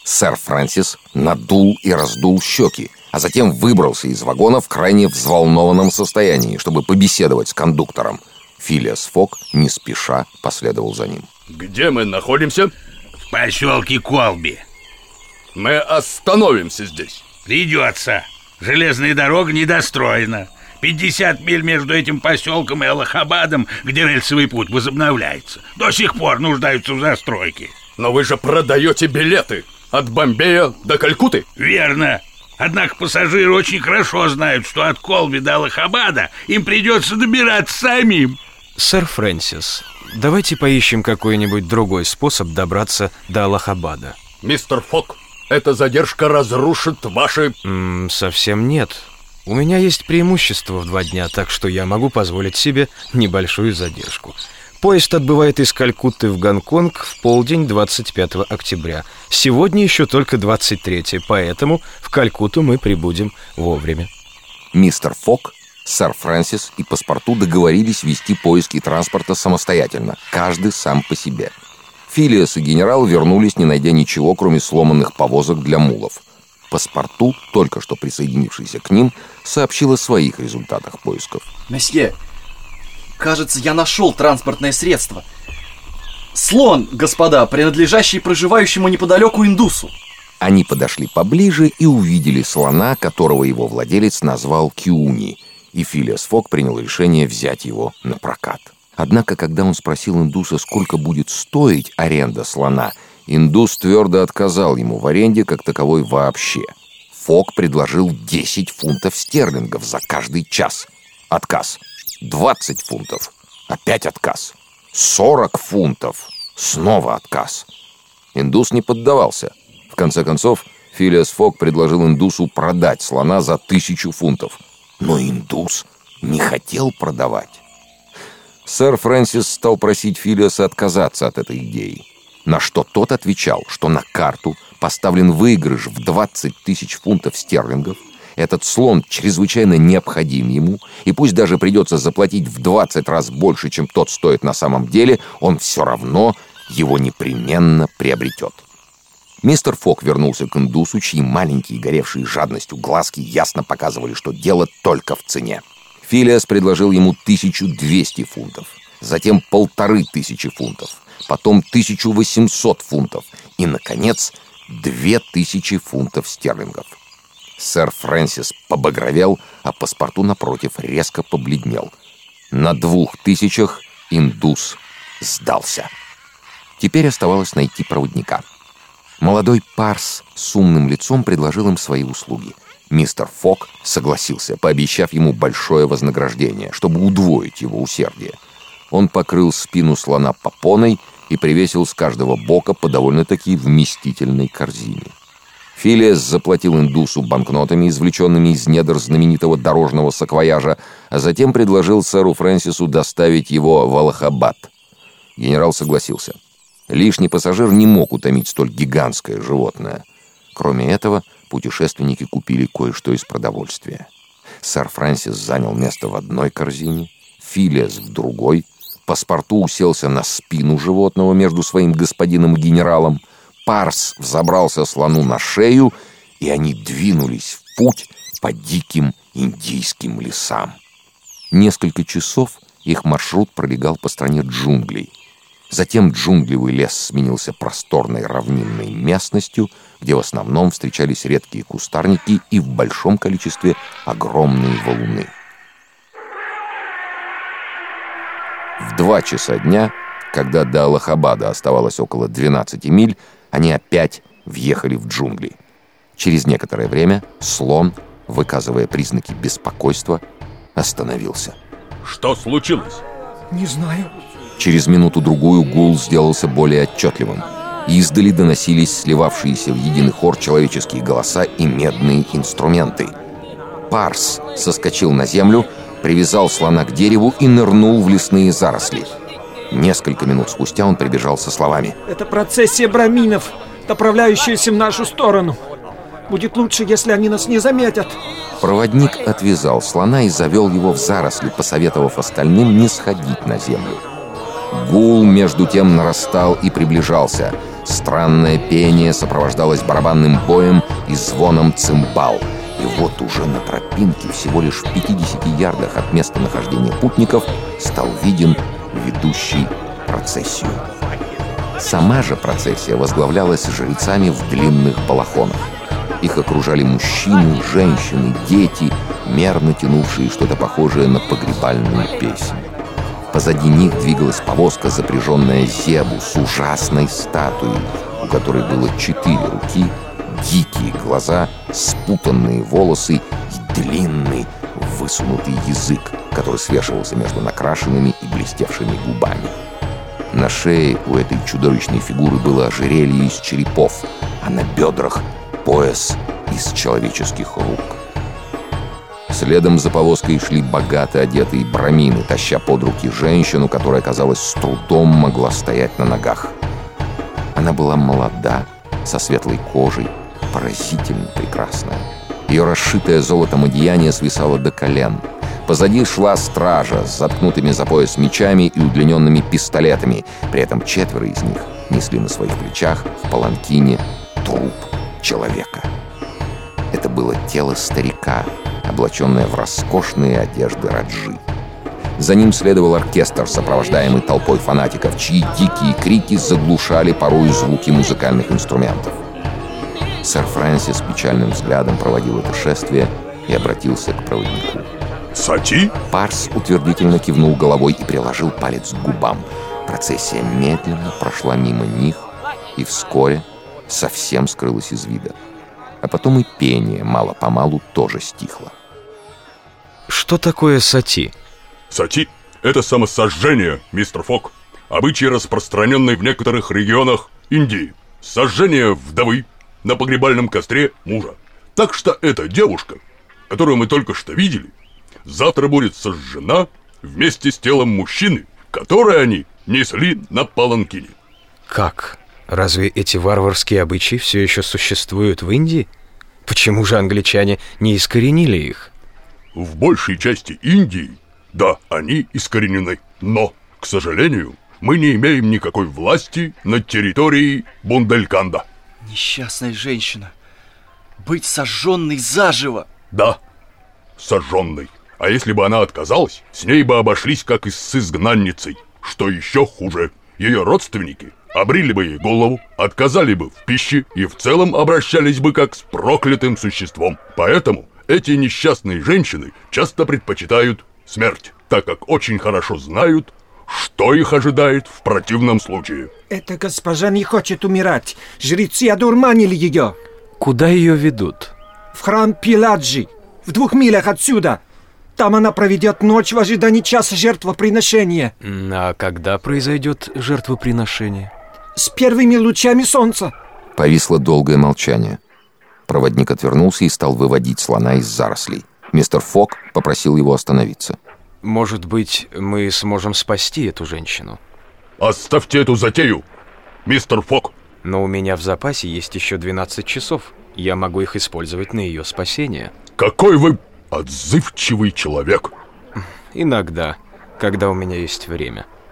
Сэр Фрэнсис надул и раздул щеки, а затем выбрался из вагона в крайне взволнованном состоянии, чтобы побеседовать с кондуктором. Филиас Фок не спеша последовал за ним. Где мы находимся? В поселке Колби. Мы остановимся здесь. Придется. Железная дорога недостроена. 50 миль между этим поселком и Аллахабадом, где рельсовый путь возобновляется. До сих пор нуждаются в застройке. Но вы же продаете билеты от Бомбея до Калькутты. Верно. Однако пассажиры очень хорошо знают, что от Колби до Аллахабада им придется добираться самим. Сэр Фрэнсис, давайте поищем какой-нибудь другой способ добраться до Аллахабада. Мистер Фок, эта задержка разрушит ваши... Совсем нет. У меня есть преимущество в 2 дня, так что я могу позволить себе небольшую задержку. Поезд отбывает из Калькутты в Гонконг в полдень 25 октября. Сегодня еще только 23, поэтому в Калькутту мы прибудем вовремя. Мистер Фок, сэр Фрэнсис и паспорту договорились вести поиски транспорта самостоятельно, каждый сам по себе. Филиас и генерал вернулись, не найдя ничего, кроме сломанных повозок для мулов. Паспорту, только что присоединившийся к ним, сообщил о своих результатах поисков. Месье, кажется, я нашел транспортное средство. Слон, господа, принадлежащий проживающему неподалеку индусу. Они подошли поближе и увидели слона, которого его владелец назвал Киуни, и Филиас Фок принял решение взять его на прокат. Однако, когда он спросил индуса, сколько будет стоить аренда слона, индус твердо отказал ему в аренде как таковой вообще. Фок предложил 10 фунтов стерлингов за каждый час. Отказ. 20 фунтов. Опять отказ. 40 фунтов. Снова отказ. Индус не поддавался. В конце концов, Филиас Фок предложил индусу продать слона за 1000 фунтов. Но индус не хотел продавать. Сэр Фрэнсис стал просить Филиаса отказаться от этой идеи, на что тот отвечал, что на карту поставлен выигрыш в 20 000 фунтов стерлингов, этот слон чрезвычайно необходим ему, и пусть даже придется заплатить в 20 раз больше, чем тот стоит на самом деле, он все равно его непременно приобретет. Мистер Фок вернулся к индусу, чьи маленькие, горевшие жадностью глазки ясно показывали, что дело только в цене. Филиас предложил ему 1200 фунтов, затем 1500 фунтов, потом 1800 фунтов и, наконец, 2000 фунтов стерлингов. Сэр Фрэнсис побагровел, а паспорту, напротив, резко побледнел. На 2000 индус сдался. Теперь оставалось найти проводника. Молодой парс с умным лицом предложил им свои услуги. Мистер Фок согласился, пообещав ему большое вознаграждение, чтобы удвоить его усердие. Он покрыл спину слона попоной и привесил с каждого бока по довольно-таки вместительной корзине. Филиас заплатил индусу банкнотами, извлеченными из недр знаменитого дорожного саквояжа, а затем предложил сэру Фрэнсису доставить его в Аллахабад. Генерал согласился. Лишний пассажир не мог утомить столь гигантское животное. Кроме этого, путешественники купили кое-что из продовольствия. Сэр Фрэнсис занял место в одной корзине, Филиас в другой, паспорту уселся на спину животного между своим господином и генералом, парс взобрался слону на шею, и они двинулись в путь по диким индийским лесам. Несколько часов их маршрут пролегал по стране джунглей. Затем джунглевый лес сменился просторной равнинной местностью, где в основном встречались редкие кустарники и в большом количестве огромные валуны. В 2 часа дня, когда до Аллахабада оставалось около 12 миль, они опять въехали в джунгли. Через некоторое время слон, выказывая признаки беспокойства, остановился. Что случилось? Не знаю. Через минуту-другую гул сделался более отчетливым. Издали доносились сливавшиеся в единый хор человеческие голоса и медные инструменты. Парс соскочил на землю, привязал слона к дереву и нырнул в лесные заросли. Несколько минут спустя он прибежал со словами: «Это процессия браминов, направляющаяся в нашу сторону. Будет лучше, если они нас не заметят». Проводник отвязал слона и завел его в заросли, посоветовав остальным не сходить на землю. Гул между тем нарастал и приближался. Странное пение сопровождалось барабанным боем и звоном цимбал. И вот уже на тропинке, всего лишь в 50 ярдах от места нахождения путников, стал виден ведущий процессию. Сама же процессия возглавлялась жрецами в длинных балахонах. Их окружали мужчины, женщины, дети, мерно тянувшие что-то похожее на погребальную песнь. Позади них двигалась повозка, запряженная зебу с ужасной статуей, у которой было 4 руки, дикие глаза, спутанные волосы и длинный высунутый язык, который свешивался между накрашенными и блестевшими губами. На шее у этой чудовищной фигуры было ожерелье из черепов, а на бедрах пояс из человеческих рук. Следом за повозкой шли богато одетые брамины, таща под руки женщину, которая, казалось, с трудом могла стоять на ногах. Она была молода, со светлой кожей, поразительно прекрасная. Ее расшитое золотом одеяние свисало до колен. Позади шла стража с заткнутыми за пояс мечами и удлиненными пистолетами. При этом 4 из них несли на своих плечах в паланкине труп человека. Это было тело старика, облаченное в роскошные одежды раджи. За ним следовал оркестр, сопровождаемый толпой фанатиков, чьи дикие крики заглушали порой звуки музыкальных инструментов. Сэр Фрэнсис печальным взглядом проводил это шествие и обратился к проводнику. Сати? Парс утвердительно кивнул головой и приложил палец к губам. Процессия медленно прошла мимо них и вскоре совсем скрылась из вида. А потом и пение мало-помалу тоже стихло. Что такое сати? Сати — это самосожжение, мистер Фок. Обычай, распространенный в некоторых регионах Индии. Сожжение вдовы на погребальном костре мужа. Так что эта девушка, которую мы только что видели, завтра будет сожжена вместе с телом мужчины, которое они несли на паланкине. Как? Разве эти варварские обычаи все еще существуют в Индии? Почему же англичане не искоренили их? В большей части Индии, да, они искоренены. Но, к сожалению, мы не имеем никакой власти над территорией Бундельканда. Несчастная женщина. Быть сожженной заживо. Да, сожженной. А если бы она отказалась, с ней бы обошлись как и с изгнанницей. Что еще хуже, ее родственники обрили бы ей голову, отказали бы в пище и в целом обращались бы как с проклятым существом. Поэтому эти несчастные женщины часто предпочитают смерть, так как очень хорошо знают, что их ожидает в противном случае. Эта госпожа не хочет умирать. Жрецы одурманили ее. Куда ее ведут? В храм Пиладжи, в 2 милях отсюда. Там она проведет ночь в ожидании часа жертвоприношения. А когда произойдет жертвоприношение? С первыми лучами солнца. Повисло долгое молчание. Проводник отвернулся и стал выводить слона из зарослей. Мистер Фок попросил его остановиться. Может быть, мы сможем спасти эту женщину? Оставьте эту затею, мистер Фок. Но у меня в запасе есть еще 12 часов. Я могу их использовать на ее спасение. Какой вы отзывчивый человек. Иногда, когда у меня есть время.